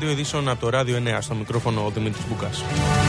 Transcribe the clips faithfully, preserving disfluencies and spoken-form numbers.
δελτίο ειδήσεων από το Ράδιο εννέα. Στο μικρόφωνο ο Δημήτρης Μπουκάς.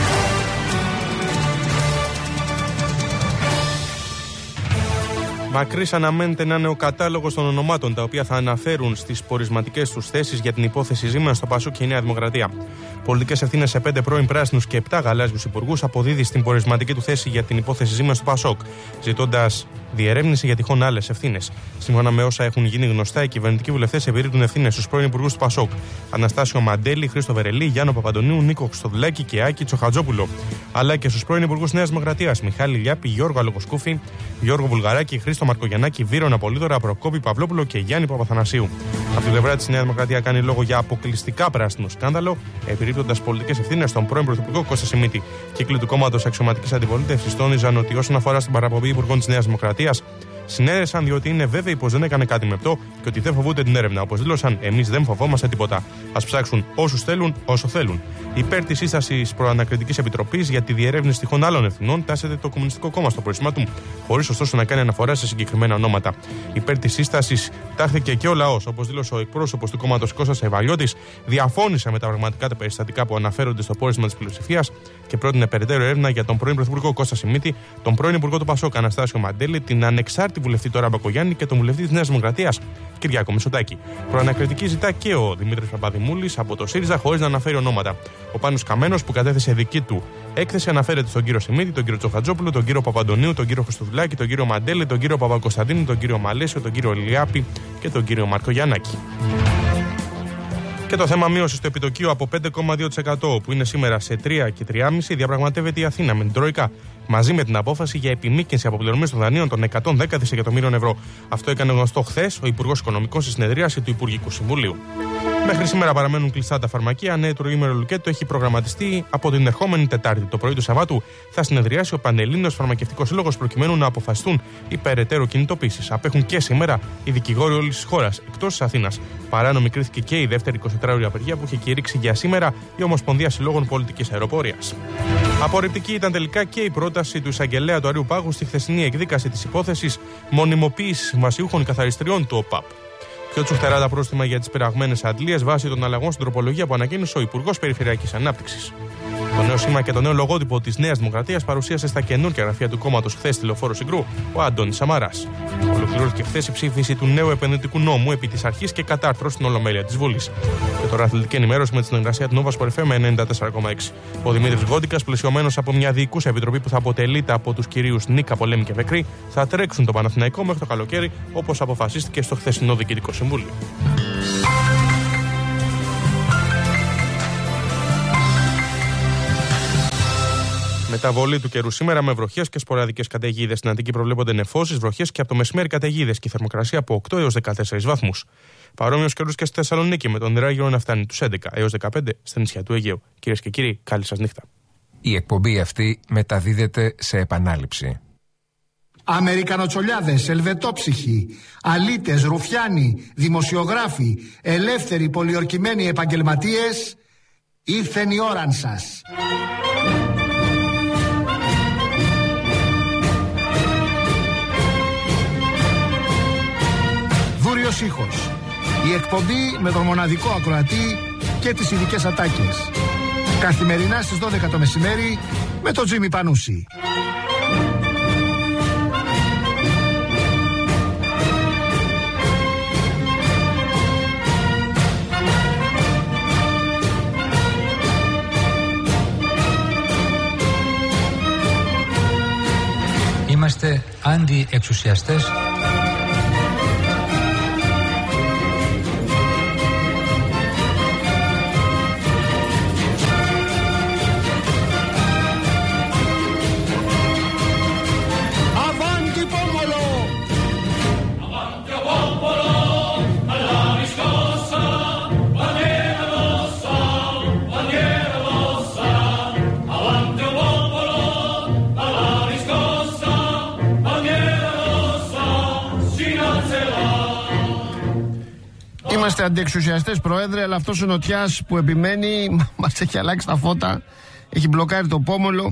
Μακρύς αναμένεται να είναι ο κατάλογος των ονομάτων τα οποία θα αναφέρουν στις πορισματικές τους θέσεις για την υπόθεση Ζήμαν στο Πασόκ και η Νέα Δημοκρατία. Πολιτικές ευθύνες σε πέντε πρώην πράσινους και επτά γαλάζιους υπουργούς αποδίδει στην πορισματική του θέση για την υπόθεση Ζήμαν στο Πασόκ, ζητώντας διερεύνηση για τυχόν άλλες ευθύνες. Σύμφωνα με όσα έχουν γίνει γνωστά, οι κυβερνητικοί βουλευτές επιρρύπτουν ευθύνες στους πρώην υπουργούς του Πασόκ: Αναστάσιο Μαντέλη, Χρήστο Βερελή, Γιάννο Παπαντονίου, Νίκο Χρυστοδουλάκη και Άκη Τσοχατζόπουλο. Αλλά και στους πρώην υπουργούς Νέας Δημοκρατίας: Μιχάλη Λιάπη, Γιώργο Αλογοσκούφη, Γιώργο Βουλγαράκη, Χρήστο Μαρκογιαννάκη, Βίρον Απολύδωρα, Προκόπη Παυλόπουλο και Γιάννη Παπαθανασίου. Από την πλευρά της Νέα Δημοκρατία κάνει λόγο για αποκλειστικά πράσινο σκάνδαλο, επιρρύπτοντας πολιτικές ευθύνες στον πρώην Πρωθυπουργό Κώστα Σιμίτη. Κύκλοι του κόμματος αξιωματικής αντιπολίτευσης τόνιζαν ότι όσον αφορά στην παραπομπή υπουργών της Νέας Δημοκρατίας, συνέρεσαν διότι είναι βέβαιοι πως δεν έκανε κάτι μεπτό και ότι δεν φοβούνται την έρευνα. Όπως δήλωσαν, εμείς δεν φοβόμαστε τίποτα. Ας ψάξουν όσους θέλουν, όσο θέλουν. Υπέρ της σύστασης προανακριτικής επιτροπής για τη διερεύνηση τυχόν άλλων ευθυνών τάσεται το Κομμουνιστικό Κόμμα στο πόρισμα του, χωρίς ωστόσο να κάνει αναφορά σε συγκεκριμένα ονόματα. Υπέρ της σύστασης τάχθηκε και ο λαός. Όπως δήλωσε ο εκπρόσωπος του κόμματος Κώστας Ευαγιώτης, διαφώνησε με τα πραγματικά τα περιστατικά που αναφέρονται στο πόρισμα της πλειοψηφίας και πρότεινε περαιτέρω έρευνα για τον πρώην Πρωθυπουργό Κώστα Σιμίτη, τον πρώην Υπουργό του Πασόκ Αναστάσιο Μαντέλη, την ανεξάρτητη βουλευτή τώρα Μπακογιάννη και τον βουλευτή της Νέας Δημοκρατίας Κυριάκο Μητσοτάκη. Προανακριτική ζητά και ο Δημήτρης Παπαδημούλης από το ΣΥΡΙΖΑ χωρίς να αναφέρει ονόματα. Ο Πάνος Καμένος, που κατέθεσε δική του έκθεση, αναφέρεται στον κύριο Σιμίτη, τον κύριο Τσοχατζόπουλο, τον κύριο Παπαντονίου, τον κύριο Χρυστοδουλάκη, τον κύριο Μαντέλη, τον κύριο Παπακοσταντίνου, τον κύριο Μαλέσιο, τον κύριο Λιάπη και τον κύριο Μαρκογιαννάκη. Και το θέμα μείωσης του επιτοκίου από πέντε κόμμα δύο τοις εκατό που είναι σήμερα σε τρία και τρία κόμμα πέντε διαπραγματεύεται η Αθήνα με την Τρόικα, μαζί με την απόφαση για επιμήκυνση αποπληρωμής των δανείων των εκατόν δέκα δισεκατομμύριων ευρώ. Αυτό έκανε γνωστό χθες ο Υπουργός Οικονομικών στη συνεδρίαση του Υπουργικού Συμβουλίου. Μέχρι σήμερα παραμένουν κλειστά τα φαρμακεία. Νέο τροήμερο Λουκέτο έχει προγραμματιστεί από την ερχόμενη Τετάρτη. Το πρωί του Σαββάτου θα συνεδριάσει ο Πανελλήνιος Φαρμακευτικός Σύλλογος προκειμένου να αποφασιστούν οι περαιτέρω κινητοποίησεις. Απέχουν και σήμερα οι δικηγόροι όλης της χώρας, εκτός της Αθήνας. Παράνομη κρίθηκε και η δεύτερη εικοσιτετράωρη απεργία που είχε κηρύξει για σήμερα η Ομοσπονδία Συλλόγων Πολιτικής Αεροπορίας. Απορριπτική ήταν τελικά και η πρόταση του εισαγγελέα του Αριού Πάγου στη χθεσινή εκδίκαση της υπόθεσης μονιμοποίησης συμβασιούχων καθαριστριών του ΟΠΑΠ. Πιο τσουχτερά τα πρόστιμα για τις πειραγμένες αντλίες βάσει των αλλαγών στην τροπολογία που ανακοίνωσε ο Υπουργός Περιφερειακής Ανάπτυξης. Το νέο σήμα και το νέο λογότυπο της Νέας Δημοκρατίας παρουσίασε στα καινούργια γραφεία του κόμματος χθες στη Λεωφόρο Συγκρού ο Αντώνης Σαμαράς. Ολοκληρώθηκε χθες η ψήφιση του νέου επενδυτικού νόμου επί της αρχής και κατάρθρωση στην Ολομέλεια της Βουλής. Και τώρα αθλητική ενημέρωση με τη συνεργασία του Nova Sport εφ εμ ενενήντα τέσσερα κόμμα έξι. Ο Δημήτρης Γόντικας, πλαισιωμένος από μια διοικούσα επιτροπή που θα αποτελείται από τους κυρίους Νίκα, Πολέμη και Βεκρή, θα τρέξουν το Παναθηναϊκό μέχρι το καλοκαίρι, όπως αποφασίστηκε στο χθεσινό Διοικητικό Συμβούλιο. Μεταβολή του καιρού σήμερα με βροχές και σποραδικές καταιγίδες. Στην Αττική προβλέπονται νεφώσεις, βροχές και από το μεσημέρι καταιγίδες και η θερμοκρασία από οκτώ έως δεκατέσσερις βαθμούς. Παρόμοιος καιρός και στη Θεσσαλονίκη με τον Ηράγυρο να φτάνει τους έντεκα έως δεκαπέντε στα νησιά του Αιγαίου. Κυρίες και κύριοι, καλή σας νύχτα. Η εκπομπή αυτή μεταδίδεται σε επανάληψη. Αμερικανοτσολιάδες, ελβετόψυχοι, αλήτες, ρουφιάνοι, δημοσιογράφοι, ελεύθεροι πολιορκημένοι επαγγελματίες, ήρθεν η ώραν σας. Δούριος ήχος. Η εκπομπή με τον μοναδικό ακροατή και τις ειδικές ατάκες. Καθημερινά στις δώδεκα το μεσημέρι με τον Τζίμι Πανούση. Είμαστε αντιεξουσιαστές. Είμαστε αντιεξουσιαστές, Πρόεδρε, αλλά αυτός ο νοτιάς που επιμένει μας έχει αλλάξει τα φώτα, έχει μπλοκάρει το πόμολο.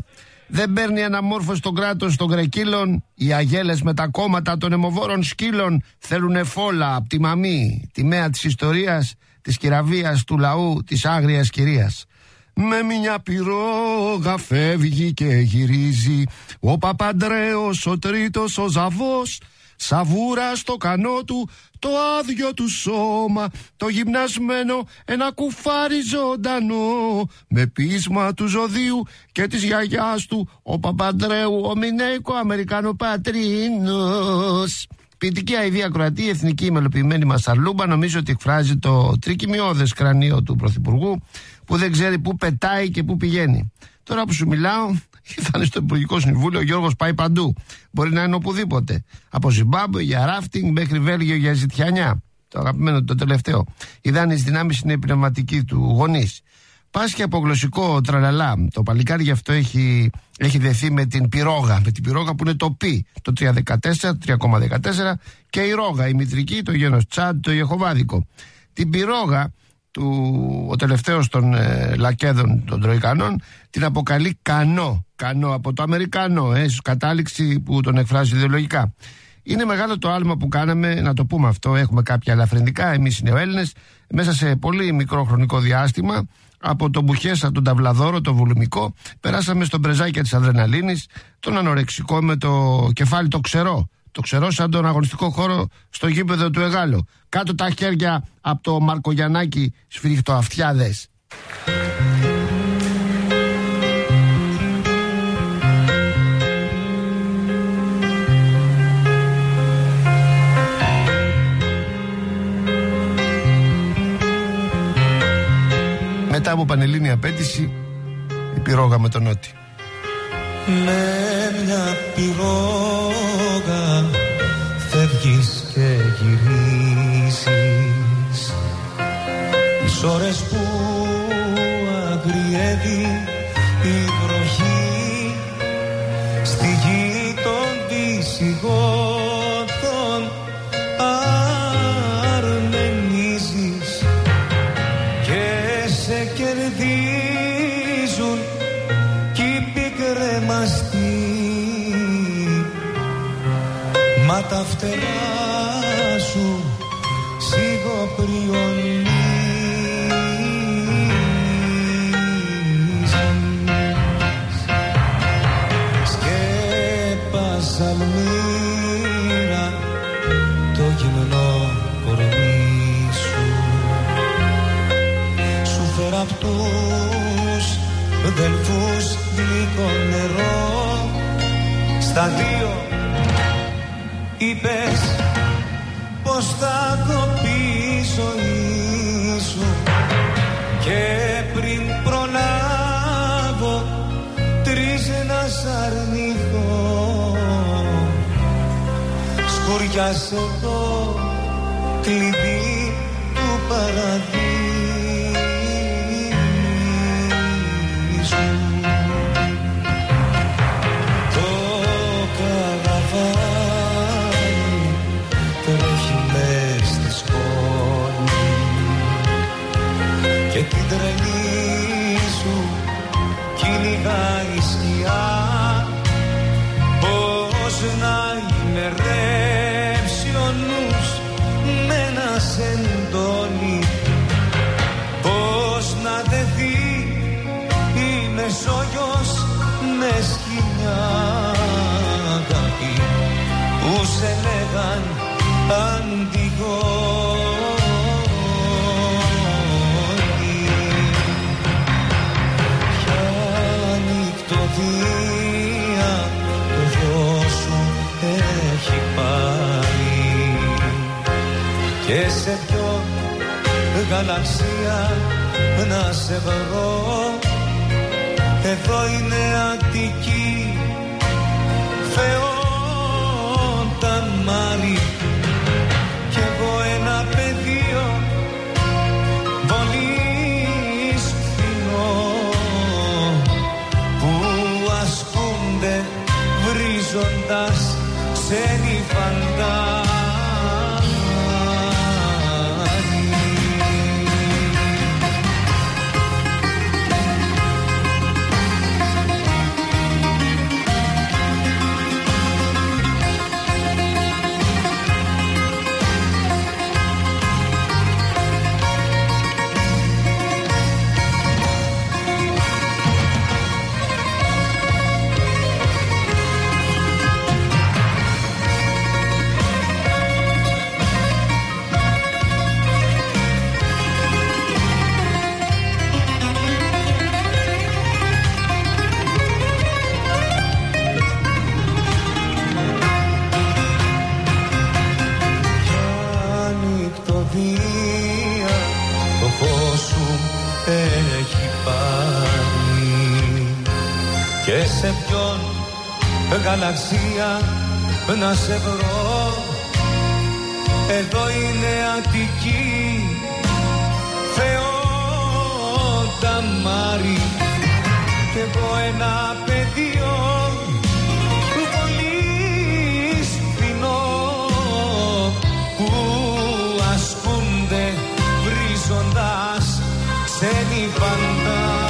Δεν παίρνει αναμόρφωση το κράτος των Γκρεκύλων. Οι αγέλες με τα κόμματα των αιμοβόρων σκύλων θέλουνε φόλα απ' τη μαμή, τη μέα της ιστορίας, της κυραβίας του λαού, της άγριας κυρίας. Με μια πυρόγα φεύγει και γυρίζει ο Παπαντρέος ο τρίτος ο Ζαβός. Σαβούρα στο κανό του το άδειο του σώμα, το γυμνασμένο ένα κουφάρι ζωντανό, με πείσμα του ζωδίου και της γιαγιάς του ο Παπαντρέου ο Μινέικο Αμερικάνο πατρίνος. Ποιητική αηδία Κροατή, εθνική μελοποιημένη μασαρλούμπα, νομίζω ότι εκφράζει το τρικυμιώδες κρανίο του Πρωθυπουργού που δεν ξέρει πού πετάει και πού πηγαίνει. Τώρα που σου μιλάω, ήρθανε στο Υπουργικό Συμβούλιο, ο Γιώργος πάει παντού. Μπορεί να είναι οπουδήποτε. Από Ζιμπάμπουε για ράφτινγκ μέχρι Βέλγιο για ζητιανιά. Το αγαπημένο, το τελευταίο. Οι δάνειες δυνάμεις είναι η πνευματική του γονείς. Πάσχει από γλωσσικό τραλαλά. Το παλικάρι γι' αυτό έχει, έχει δεθεί με την πυρόγα. Με την πυρόγα που είναι το πι, το τρία κόμμα δεκατέσσερα και η ρόγα, η μητρική, το γένος Τσάντ, το Ιεχωβάδικο. Την πυρόγα του, ο τελευταίος των ε, λακέδων των Τροϊκανών την αποκαλεί κανό. Κανό από το Αμερικανό, ε, κατάληξη που τον εκφράζει ιδεολογικά. Είναι μεγάλο το άλμα που κάναμε, να το πούμε αυτό. Έχουμε κάποια ελαφρυντικά, εμείς οι νεοέλληνες, μέσα σε πολύ μικρό χρονικό διάστημα. Από τον Μπουχέσα, τον Ταυλαδόρο, τον Βουλουμικό, περάσαμε στον Πρεζάκια της Αδρεναλίνης, τον Ανορεξικό με το κεφάλι το ξερό. Το ξερό σαν τον αγωνιστικό χώρο στο γήπεδο του Εγάλο. Κάτω τα χέρια από το Μαρκογιαννάκι σφυριχτοαυτιάδες. Μετά από πανελλήνια απέτηση, η πυρόγα με τον Νότι. Με μια πυρόγα φεύγεις και γυρίζεις, τις ώρες που αγριεύει η βροχή στη γη των δυσυγόντων αρμενίζεις και σε κερδίζουν κι οι πικρέμαστοι, μα τα φτερά σου σιγοπριονίζεις. Σκέπασαν μοίρα το γυμνό κορμί σου, σου φέρα απ' τους δελφούς γλυκό νερό. Στα δύο είπες πως θα κοπεί η ζωή σου και πριν προλάβω τρεις να σ' αρνηθώ, σκουριάσε το κλειδί του παραδείσου. Το καραβάνι τρέχει μες στη σκόνη και την τρελή σου κυνηγάει σκιά. Πώς να ημερεύσει ο νους με ένα σεντόνι, πώς να δεθεί η Μεσόγειος με σκηνιά αγάπη που σε λέγαν Αντιγόνη. Ποια νυχτωδία το δρόμο σου έχει πάρει και σε ποιο γαλαξία να σε βρω. Εδώ είναι Αττική, Φεόντα Μάρη κι εγώ ένα πεδίο βολής φθηνό που ασκούνται βρίζοντας ξένοι φαντάροι. σου έχει πάρει. Και σε ποιον γαλαξία να σε βρω, εδώ είναι Αττική, Θεό τα μάρι. Κι εγώ ένα παιδίο πολύ σπινό που ασκούνται βρίζοντας ξένοι φαντάροι.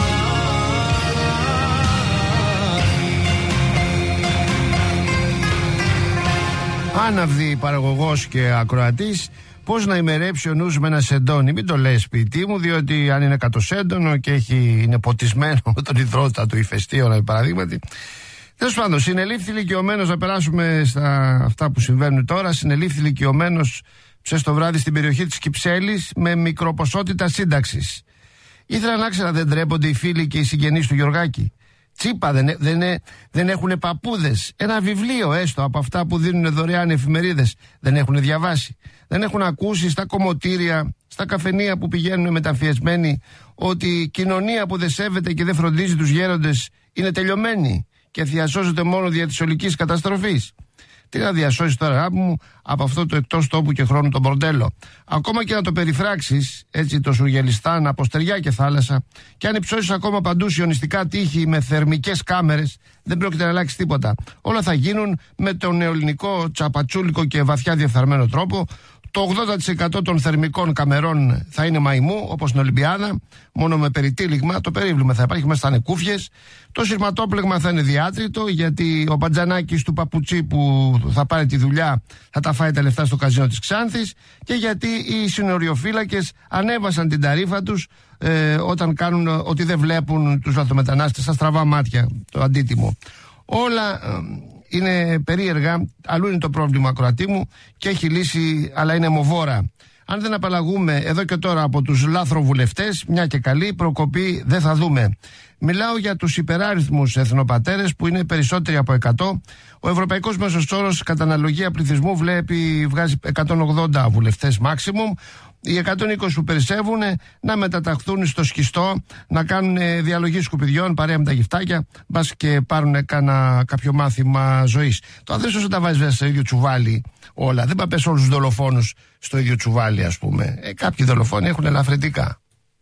Άναυδη παραγωγός και ακροατής, πώς να ημερέψει ο νους με ένα σεντόνι. Μην το λες σπίτι μου, διότι αν είναι κατοσέντονο και έχει, είναι ποτισμένο με τον υδρότατο ηφαιστείωνα, παραδείγματι. Τέλος πάντων, συνελήφθη ηλικιωμένος, να περάσουμε στα αυτά που συμβαίνουν τώρα. Συνελήφθη ηλικιωμένος ψες το βράδυ στην περιοχή της Κυψέλης με μικροποσότητα σύνταξης. Ήθελα να ξέρω, δεν τρέπονται οι φίλοι και οι συγγενείς του Γιωργάκη. Τσίπα, δεν, δεν, δεν έχουν παππούδες. Ένα βιβλίο έστω από αυτά που δίνουν δωρεάν εφημερίδες δεν έχουν διαβάσει. Δεν έχουν ακούσει στα κομμωτήρια, στα καφενεία που πηγαίνουν μεταμφιεσμένοι, ότι η κοινωνία που δεν σέβεται και δεν φροντίζει τους γέροντες είναι τελειωμένη και διασώζεται μόνο δια της ολικής καταστροφής. Τι να διασώσει τώρα, αγάπη μου, από αυτό το εκτός τόπου και χρόνου το μπορντέλο. Ακόμα και να το περιφράξεις, έτσι το Σουργελιστάν από στεριά και θάλασσα, και αν υψώσεις ακόμα παντού σιωνιστικά τείχη με θερμικές κάμερες, δεν πρόκειται να αλλάξει τίποτα. Όλα θα γίνουν με τον νεοελληνικό, τσαπατσούλικο και βαθιά διεφθαρμένο τρόπο. Το ογδόντα τοις εκατό των θερμικών καμερών θα είναι μαϊμού, όπως στην Ολυμπιάδα, μόνο με περιτύλιγμα. Το περίβλημα θα υπάρχει, μέσα θα είναι κούφιες. Το σειρματόπλεγμα θα είναι διάτριτο, γιατί ο Μπατζανάκης του παπουτσί που θα πάρει τη δουλειά θα τα φάει τα λεφτά στο καζίνο της Ξάνθης, και γιατί οι συνοριοφύλακες ανέβασαν την ταρίφα τους ε, όταν κάνουν ότι δεν βλέπουν τους λαθρομετανάστες στα στραβά μάτια, το αντίτιμο. Όλα ε, είναι περίεργα, αλλού είναι το πρόβλημα, ακροατή μου, και έχει λύση, αλλά είναι αιμοβόρα. Αν δεν απαλλαγούμε εδώ και τώρα από τους λάθροβουλευτές, μια και καλή προκοπή δεν θα δούμε. Μιλάω για τους υπεράριθμους εθνοπατέρες που είναι περισσότεροι από εκατό. Ο ευρωπαϊκός μέσος όρος κατά αναλογία πληθυσμού βλέπει, βγάζει εκατόν ογδόντα βουλευτές maximum. Οι εκατόν είκοσι που περισσεύουν να μεταταχθούν στο σκιστό, να κάνουν διαλογή σκουπιδιών παρέα με τα γυφτάκια, μπας και πάρουν κάνα, κάποιο μάθημα ζωής. Το αδέσιο δεν τα βάζει βέβαια στο ίδιο τσουβάλι όλα. Δεν παπες όλους τους δολοφόνους στο ίδιο τσουβάλι, ας πούμε. Ε, κάποιοι δολοφόνοι έχουν ελαφρυντικά.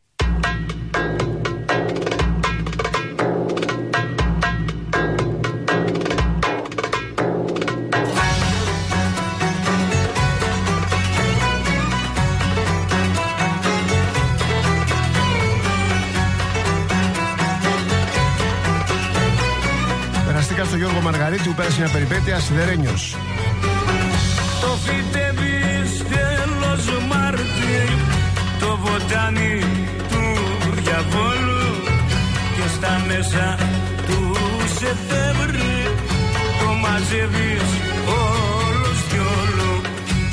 Στο Γιώργο Μαργαρίτη που πέρασε μια περιπέτεια σιδερένιος. Το φυτεύεις τέλος Μάρτη, το βοτάνι του διαβόλου, και στα μέσα του Σεπτέμβρη το μαζεύεις όλο κι όλο.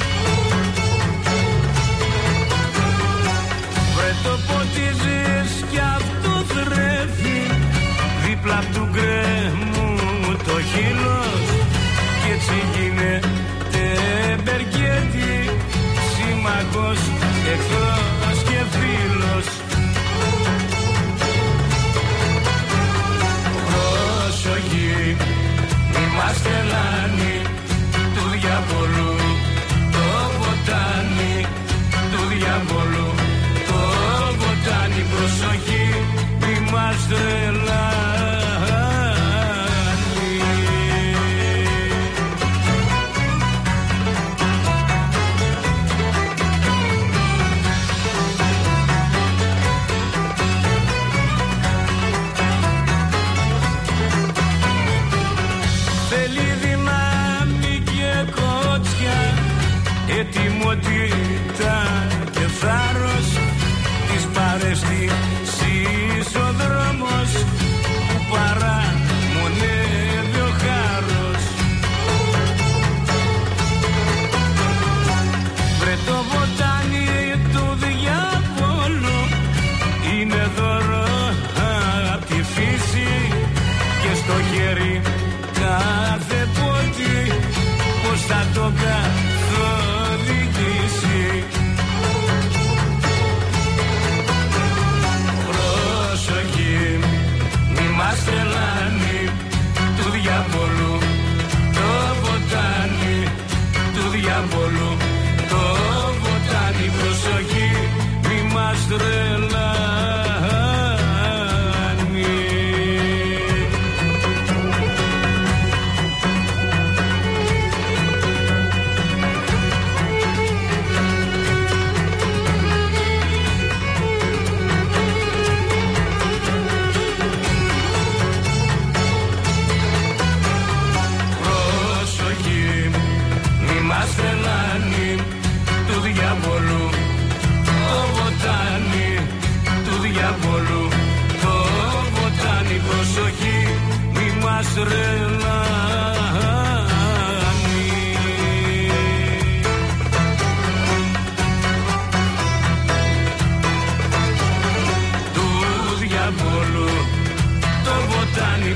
Βρε το ποτίζεις κι αυτό θρέφει δίπλα απ' του γκρέμου το χείλος, και έτσι γίνεται μπερκέτη, σύμμαχος, εχθρός και φίλος. Προσοχή, μη μας τρελάνει, του διαβολού το βοτάνι, του διαβολού το βοτάνι. Προσοχή, μη μας τρελάνει.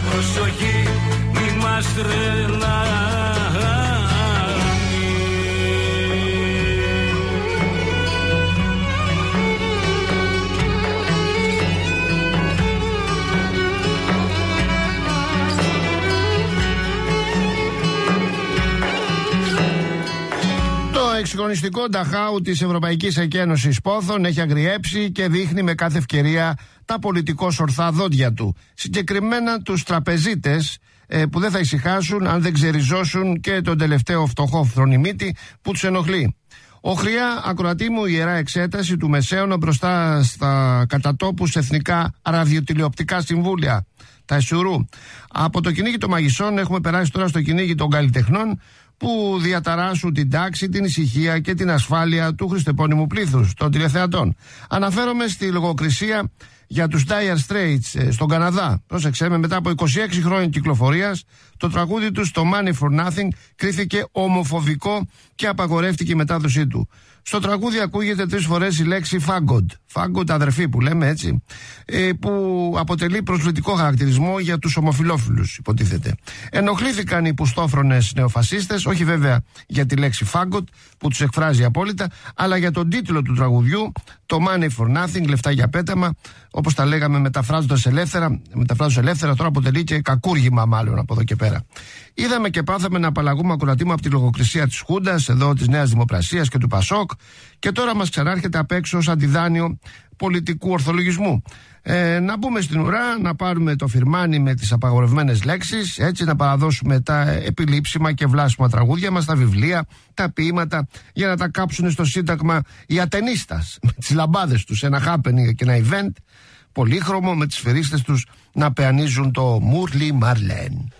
προσοχή μη μας τρελάνει. Το εξυγχρονιστικό Νταχάου της Ευρωπαϊκής Εκένωσης Πόθων έχει αγριέψει και δείχνει με κάθε ευκαιρία τα πολιτικώς ορθά δόντια του. Συγκεκριμένα τους τραπεζίτες ε, που δεν θα ησυχάσουν αν δεν ξεριζώσουν και τον τελευταίο φτωχό φθρονιμίτη που τους ενοχλεί. Οχριά, ακροατή μου, ιερά εξέταση του Μεσαίωνα μπροστά στα κατατόπους εθνικά ραδιοτηλεοπτικά συμβούλια, τα ΕΣΟΥΡΟΥ. Από το κυνήγι των μαγισσών έχουμε περάσει τώρα στο κυνήγι των καλλιτεχνών που διαταράσσουν την τάξη, την ησυχία και την ασφάλεια του χριστεπώνυμου πλήθους των τηλεθεατών. Αναφέρομαι στη λογοκρισία για τους Dire Straits στον Καναδά. Πρόσεξε με, μετά από είκοσι έξι χρόνια κυκλοφορίας, το τραγούδι τους, το Money for Nothing, κρίθηκε ομοφοβικό και απαγορεύτηκε η μετάδοσή του. Στο τραγούδι ακούγεται τρεις φορές η λέξη faggot, faggot αδερφή που λέμε έτσι, ε, που αποτελεί προσβλητικό χαρακτηρισμό για τους ομοφυλόφιλους, υποτίθεται. Ενοχλήθηκαν οι πουστόφρονες νεοφασίστες, όχι βέβαια για τη λέξη faggot που τους εκφράζει απόλυτα, αλλά για τον τίτλο του τραγουδιού, το Money for Nothing, λεφτά για πέταμα, όπως τα λέγαμε μεταφράζοντας ελεύθερα, μεταφράζοντας ελεύθερα τώρα αποτελεί και κακούργημα μάλλον από εδώ και πέρα. Είδαμε και πάθαμε να απαλλαγούμε ακροατή μου από τη λογοκρισία της Χούντας, εδώ της Νέας Δημοκρασίας και του Πασόκ, και τώρα μας ξανάρχεται απ' έξω ως αντιδάνειο πολιτικού ορθολογισμού. Ε, να μπούμε στην ουρά, να πάρουμε το φιρμάνι με τις απαγορευμένες λέξεις, έτσι να παραδώσουμε τα επιλήψιμα και βλάσιμα τραγούδια μας, τα βιβλία, τα ποίηματα, για να τα κάψουν στο Σύνταγμα οι ατενίστας με τις λαμπάδες τους, ένα happening και ένα event πολύχρωμο με τις φερίστες τους να πεανίζουν το Μουρλι Μαρλέν.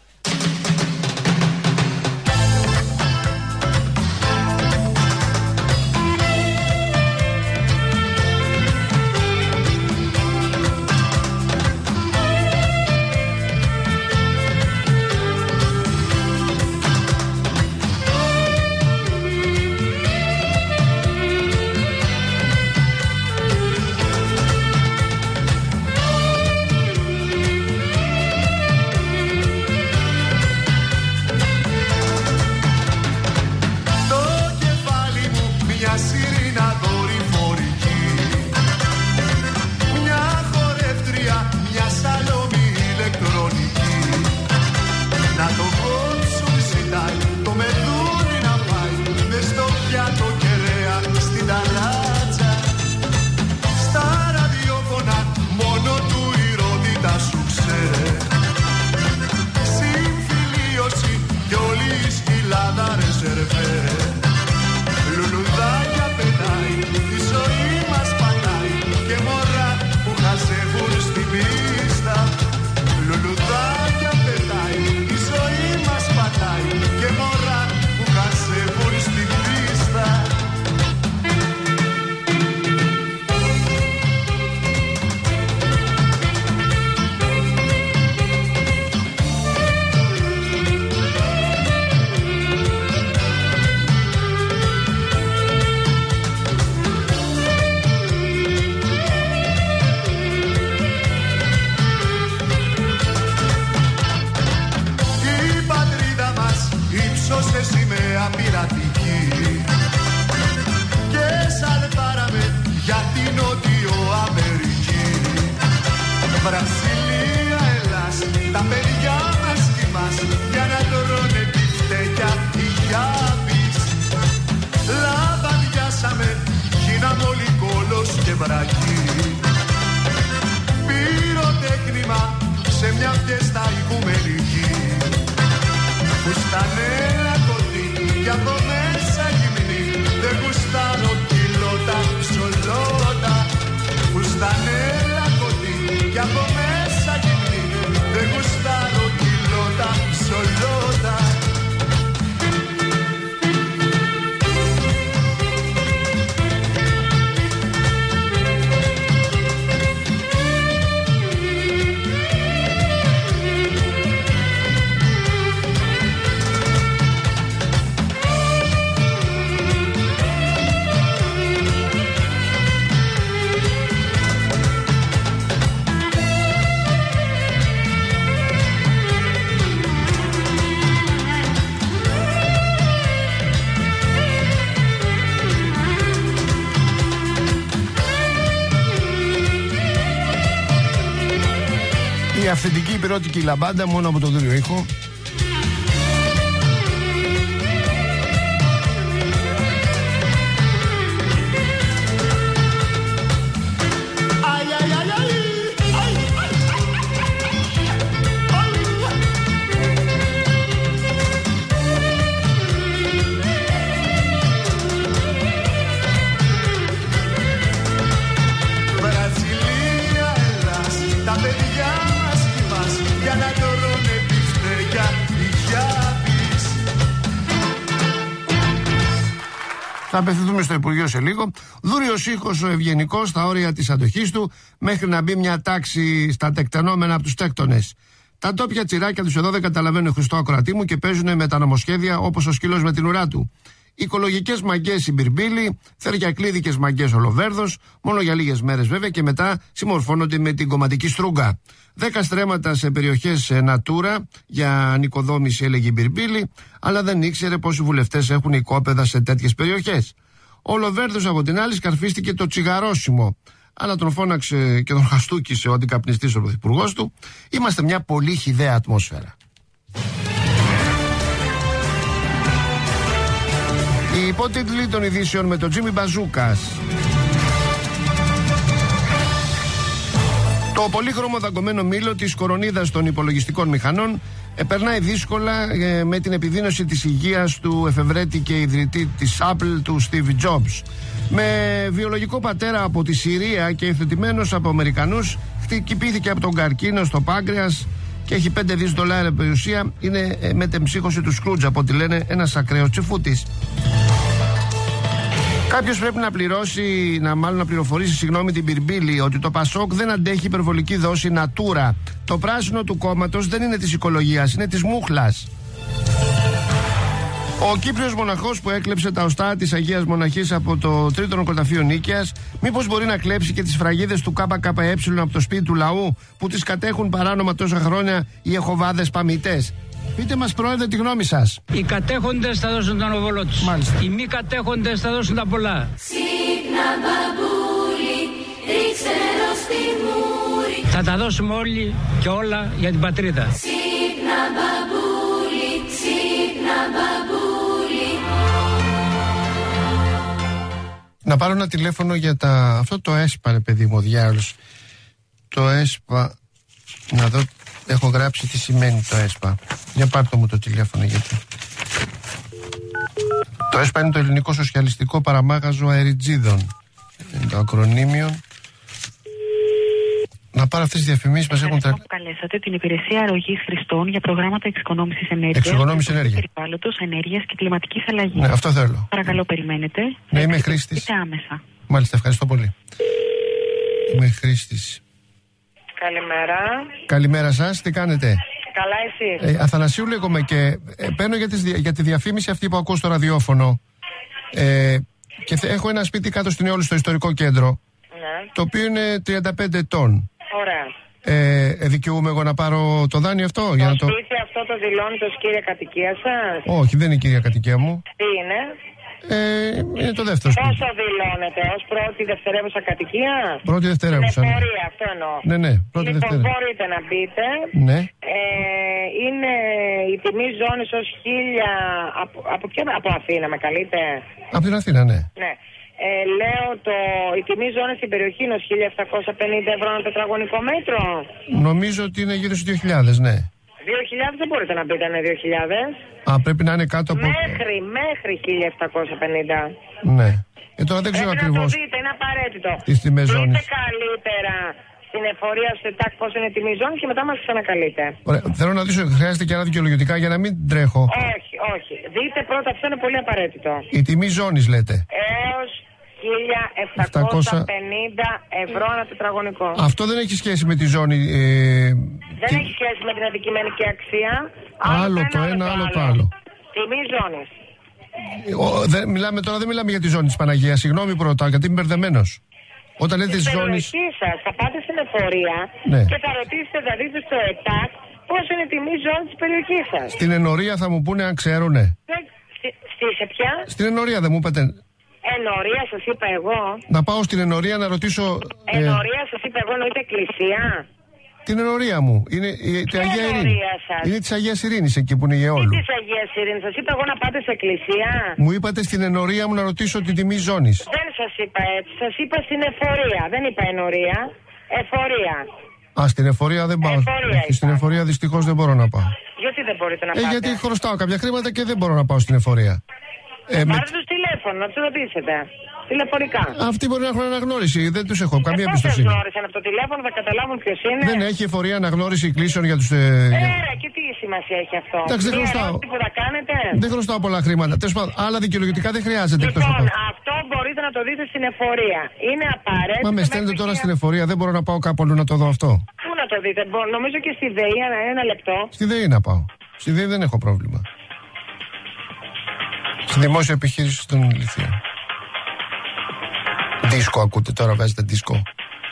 Βραζιλία, Ελλάς, τα παιδιά μας κοιμάς για να τρώνε τη φτέκια οι γιάπης. Λαμπαδιάσαμε, γίναμε όλοι κόλος και βρακή. Πυροτέχνημα σε μια φιέστα οικουμενική. Φουστανέλα κοντή κι από μέσα γυμνή. Δεν γουστάρω κιλότα, ψολότα. Φουστανέλα κοντή κι από μέσα γυμνή. Δεν γουστάρω κιλότα, ψολότα. Η αυθεντική υπηρώτικη λαμπάντα μόνο από το δούριο ήχο. Θα απευθυνθούμε στο Υπουργείο σε λίγο. Δούριος ήχος ο ευγενικός στα όρια της αντοχής του, μέχρι να μπει μια τάξη στα τεκτενόμενα από τους τέκτονες. Τα τόπια τσιράκια τους εδώ δεν καταλαβαίνουν Χριστό ακροατή μου και παίζουν με τα νομοσχέδια όπως ο σκύλος με την ουρά του. Οικολογικές μαγκές η Μπυρμπίλη, θεριακλίδικες μαγκές ο Λοβέρδος, μόνο για λίγες μέρες βέβαια και μετά συμμορφώνονται με την κομματική στρούγκα. Δέκα στρέμματα σε περιοχές Natura για νοικοδόμηση, έλεγε η Μπυρμπίλη, αλλά δεν ήξερε πόσοι βουλευτές έχουν οικόπεδα σε τέτοιες περιοχές. Ο Λοβέρδος από την άλλη σκαρφίστηκε το τσιγαρόσιμο, αλλά τον φώναξε και τον χαστούκισε ο αντικαπνιστής ο πρωθυπουργός του. Είμαστε μια πολύ χυδαία ατμόσφαιρα. Οι υπότιτλοι των ειδήσεων με τον Τζίμι Μπαζούκας. Το πολύχρωμο δαγκωμένο μήλο της κορονίδας των υπολογιστικών μηχανών περνάει δύσκολα ε, με την επιδείνωση της υγείας του εφευρέτη και ιδρυτή της Apple, του Steve Jobs. Με βιολογικό πατέρα από τη Συρία και υιοθετημένος από Αμερικανούς, χτυπήθηκε από τον καρκίνο στο πάγκρεας και έχει πέντε δισεκατομμύρια δολάρια περιουσία. Είναι ε, μετεμψύχωση του Σκρούτζ, από ό,τι λένε, ένας ακραίος τσιφούτης. Κάποιος πρέπει να πληρώσει, να μάλλον να πληροφορήσει, συγγνώμη, την Μπυρμπίλη ότι το Πασόκ δεν αντέχει υπερβολική δόση Natura. Το πράσινο του κόμματος δεν είναι της οικολογίας, είναι της μούχλας. Ο Κύπριος μοναχός που έκλεψε τα οστά της Αγίας Μοναχής από το τρίτο νεκροταφείο Νίκαιας, μήπως μπορεί να κλέψει και τις φραγίδες του ΚΚΕ από το σπίτι του λαού που τις κατέχουν παράνομα τόσα χρόνια οι εχοβάδες παμητές? Πείτε μας, Πρόεδρε, τη γνώμη σας. Οι κατέχοντες θα δώσουν τον οβολό τους. Μάλιστα. Οι μη κατέχοντες θα δώσουν τα πολλά. Ξύπνα μπαμπούλι, ρίξε νερό στη μούρη. Θα τα δώσουμε όλοι και όλα για την πατρίδα. Ξύπνα μπαμπούλι, ξύπνα μπαμπούλι. Να πάρω ένα τηλέφωνο για τα... αυτό το ΕΣΠΑ, ρε παιδί μου, ο διάολος. Το ΕΣΠΑ, να δω... Έχω γράψει τι σημαίνει το ΕΣΠΑ. Για πάρτε μου το τηλέφωνο, γιατί. Το ΕΣΠΑ είναι το Ελληνικό Σοσιαλιστικό Παραμάγαζο Αεριτζίδων. Είναι το ακρονίμιο. Να πάρω αυτές τις διαφημίσεις μας έχουν τραβήξει. Καλέσατε την υπηρεσία αρρωγής χρηστών για προγράμματα εξοικονόμησης ενέργειας. Εξοικονόμηση ενέργειας. Περιβάλλοντος, ενέργειας και κλιματικής αλλαγής. Ναι, αυτό θέλω. Παρακαλώ, περιμένετε. Ναι, είμαι χρήστης. Άμεσα. Μάλιστα, ευχαριστώ πολύ. Είμαι χρήστης. Καλημέρα. Καλημέρα σας, τι κάνετε? Καλά, εσύ? Ε, Αθανασίου λέγομαι και ε, παίρνω για, τις, για τη διαφήμιση αυτή που ακούω στο ραδιόφωνο. Ε, και θε, έχω ένα σπίτι κάτω στην Εόλου στο ιστορικό κέντρο. Ναι. Το οποίο είναι τριάντα πέντε ετών. Ωραία. Ε, ε, δικαιούμαι εγώ να πάρω το δάνειο αυτό? Το για να σπίτι το... αυτό το δηλώνει ως κύρια κατοικία σας? Όχι, δεν είναι η κύρια κατοικία μου. Τι είναι? Ε, είναι το δεύτερο σπίτι. Πόσο δηλώνεται, ως πρώτη δευτερεύουσα κατοικία? Πρώτη δευτερεύουσα. Είναι πορεία, αυτό εννοώ. Ναι, ναι, πρώτη λοιπόν, δευτερεύουσα. μπορείτε να μπείτε. Ναι. Ε, είναι η τιμή ζώνης ως χίλια. Από, από, ποιο, από Αθήνα με καλείτε? Από την Αθήνα, ναι. Ναι. Ε, λέω το, η τιμή ζώνη στην περιοχή είναι ως χίλια επτακόσια πενήντα ευρώ ένα τετραγωνικό μέτρο. Νομίζω ότι είναι γύρω στους δύο χιλιάδες, ναι. δύο χιλιάδες δεν μπορείτε να μπείτε, είναι δύο χιλιάδες. Α, πρέπει να είναι κάτω από... Μέχρι, μέχρι χίλια επτακόσια πενήντα. Ναι. Ε, τώρα δεν ξέρω ακριβώς. Να το δείτε, είναι απαραίτητο. Τις τιμές ζώνης. Δείτε καλύτερα στην εφορία στο ΕΤΑΚ πώς είναι η τιμή ζώνη και μετά μας ξανακαλείτε. Ωραία. Θέλω να δείξω, χρειάζεται και ένα δικαιολογητικά για να μην τρέχω. Όχι, όχι. Δείτε πρώτα, αυτό είναι πολύ απαραίτητο. Η τιμή ζώνης λέτε. Έως χίλια επτακόσια πενήντα ευρώ ένα τετραγωνικό. Αυτό δεν έχει σχέση με τη ζώνη. Ε, δεν τι... έχει σχέση με την αντικειμενική αξία. Άλλο, άλλο το ένα, άλλο το άλλο. Τιμή ζώνης. Ο, δεν, μιλάμε, τώρα δεν μιλάμε για τη ζώνη της Παναγίας. Συγγνώμη που ρωτάω, γιατί είμαι μπερδεμένος. Όταν λέτε τη ζώνη. Στην περιοχή σας θα πάτε στην εφορία, ναι, και θα ρωτήσετε, θα δείτε στο ΕΤΑΚ πώς είναι η τιμή ζώνη της περιοχής σας. Στην ενορία θα μου πούνε αν ξέρουνε. Στη, στη σε ποια? Στην ενορία δεν μου είπατε. Ενορία σας είπα εγώ. Να πάω στην ενορία να ρωτήσω. Ενορία ε... σας είπα εγώ, εννοείται εκκλησία. Την ενορία μου. Είναι η, η Αγία Ειρήνη. Είναι της Αγίας Ειρήνης εκεί που είναι η Αιώλου. Τι της Αγίας Ειρήνης, σας είπα εγώ να πάτε σε εκκλησία. Μου είπατε στην ενορία μου να ρωτήσω την τιμή ζώνης. Δεν σας είπα έτσι, σας είπα στην εφορία. Δεν είπα ενορία. Εφορία. Α, στην εφορία δεν πάω. Και στην εφορία δυστυχώς δεν μπορώ να πάω. Γιατί δεν μπορείτε να ε, πάτε? Γιατί χρωστάω κάποια χρήματα και δεν μπορώ να πάω στην εφορία. Ε, Πάρτε με... τους τηλέφωνο, να τους ρωτήσετε. Τηλεφωνικά. Αυτοί μπορεί να έχουν αναγνώριση, δεν τους έχω καμία ε, εμπιστοσύνη. Δεν γνώρισαν από το τηλέφωνο, θα καταλάβουν ποιος είναι. Δεν έχει εφορία αναγνώριση κλήσεων για τους. Ε, Έρα, και τι σημασία έχει αυτό? Εντάξει, δεν χρωστάω. Που θα κάνετε. Δεν χρωστάω πολλά χρήματα. Τέλος πάντων, άλλα δικαιολογητικά δεν χρειάζεται. Λοιπόν, αυτό μπορείτε να το δείτε στην εφορία. Είναι απαραίτητο. Μα με στέλνετε τώρα στην εφορία, δεν μπορώ να πάω κάπου αλλού να το δω αυτό. Πού να το δείτε, νομίζω και στη ΔΕΗ, ένα λεπτό. Στη ΔΕΗ να πάω. Στη ΔΕΗ δεν έχω πρόβλημα. Στη δημόσια επιχείρηση των ηλικίων. Δίσκο ακούτε τώρα, βάζετε δίσκο.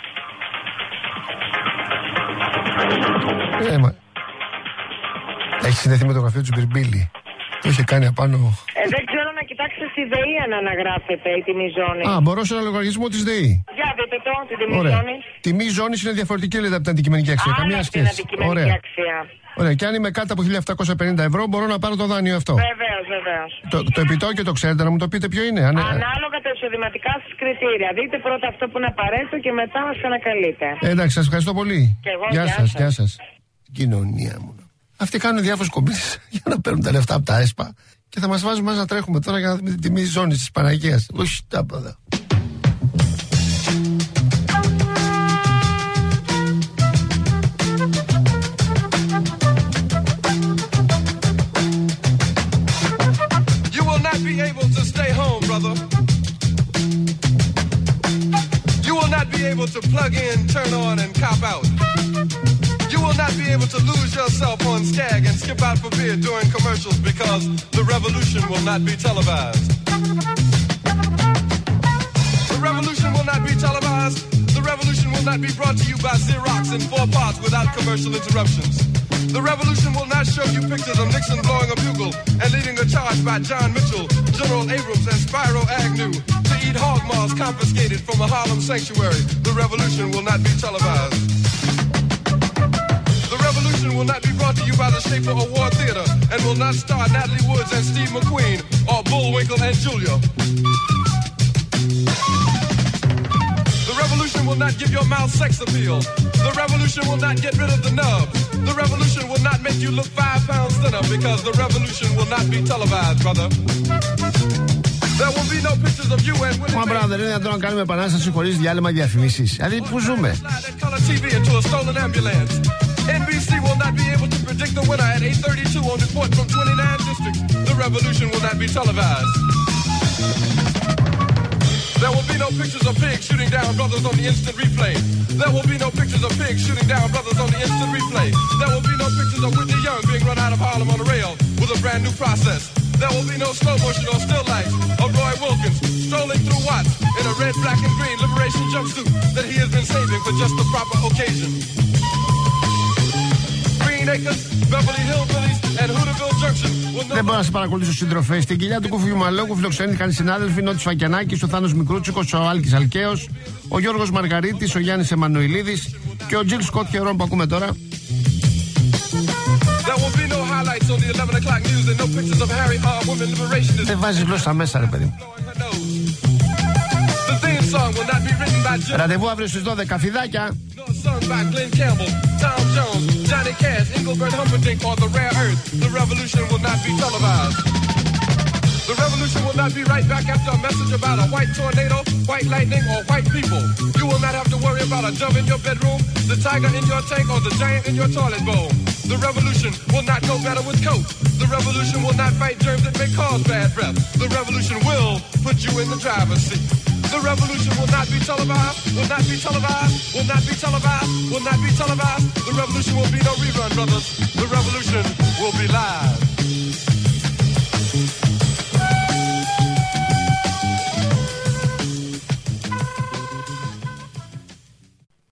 Ε, μα... Έχει συνδεθεί με το γραφείο του Μπιρμπίλη. Το είχε κάνει απάνω. Ε, δεν ξέρω να κοιτάξετε στη ΔΕΗ αν αναγράφεται η τιμή ζώνη. Α, μπορώ σε ένα λογαριασμό της ΔΕΗ. Για δείτε το, την τιμή Ωραία. ζώνη. Τιμή ζώνη είναι διαφορετική, λέτε, από την αντικειμενική αξία. Άρα, καμία σχέση. αντικειμενική Ωραία. αξία. Ωραία. Και αν είμαι κάτω από χίλια επτακόσια πενήντα ευρώ, μπορώ να πάρω το δάνειο αυτό. Βεβαίως, βεβαίως. Το, το επιτόκιο το ξέρετε, να μου το πείτε ποιο είναι. Αν... Ανάλογα τα εισοδηματικά σας κριτήρια. Δείτε πρώτα αυτό που είναι απαραίτητο και μετά μας ανακαλείτε. Ε, εντάξει, σας ευχαριστώ πολύ. Και εγώ, γεια γεια σας, σας. γεια σας. Κοινωνία μου. Αυτοί κάνουν διάφορες κομπήσεις για να παίρνουν τα λεφτά από τα ΕΣΠΑ και θα μας βάζουν μέσα να τρέχουμε τώρα για να δούμε την τιμή ζώνης της Παναγίας. Όχι, τα πάντα. You will not be able to stay home, brother. You will not be able to plug in, turn on, and cop out. You will not be able to lose yourself on Skag and skip out for beer during commercials because the revolution will not be televised. The revolution will not be televised. The revolution will not be brought to you by Xerox in four parts without commercial interruptions. The revolution will not show you pictures of Nixon blowing a bugle and leading a charge by John Mitchell, General Abrams, and Spyro Agnew to eat hog maws confiscated from a Harlem sanctuary. The revolution will not be televised. The revolution will not be brought to you by the Schaefer Award Theater and will not star Natalie Woods and Steve McQueen or Bullwinkle and Julia. The revolution will not give your mouth sex appeal. The revolution will not get rid of the nub. The revolution will not make you look five pounds thinner because the revolution will not be televised, brother. There will be no pictures of you and women. Μα brother, είναι δυνατόν να κάνουμε επανάσταση χωρίς διάλειμμα διαφημίσεις? Δηλαδή, πού ζούμε? N B C will not be able to predict the winner at eight thirty-two on report from twenty-nine districts. The revolution will not be televised. There will be no pictures of pigs shooting down brothers on the instant replay. There will be no pictures of pigs shooting down brothers on the instant replay. There will be no pictures of Whitney Young being run out of Harlem on a rail with a brand new process. There will be no slow motion or still life of Roy Wilkins strolling through Watts in a red, black, and green liberation jumpsuit that he has been saving for just the proper occasion. Δεν μπορώ να σε παρακολουθήσω, συντροφέ. Στην κοιλιά του Κουφιού Μαλόκου φιλοξενήθηκαν οι συνάδελφοι Νότης Φακιανάκης, ο Θάνος Μικρούτσικος, ο Άλκης Αλκαίος, ο Γιώργος Μαργαρίτης, ο Γιάννης Εμμανουηλίδης και ο Τζιλ Σκοτ Χερόν που ακούμε τώρα. Δεν βάζεις γλώσσα μέσα, ρε παιδί μου. Ραντεβού αύριο στις δώδεκα, φιδάκια. Sung by Glenn Campbell, Tom Jones, Johnny Cash, Engelbert Humperdinck, or The Rare Earth. The revolution will not be televised. The revolution will not be right back after a message about a white tornado, white lightning, or white people. You will not have to worry about a dove in your bedroom, the tiger in your tank, or the giant in your toilet bowl. The revolution will not go better with coke. The revolution will not fight germs that may cause bad breath. The revolution will put you in the driver's seat. The revolution will not be televised, will not be televised, will not be televised, will not be televised. The revolution will be no rerun, brothers. The revolution will be live.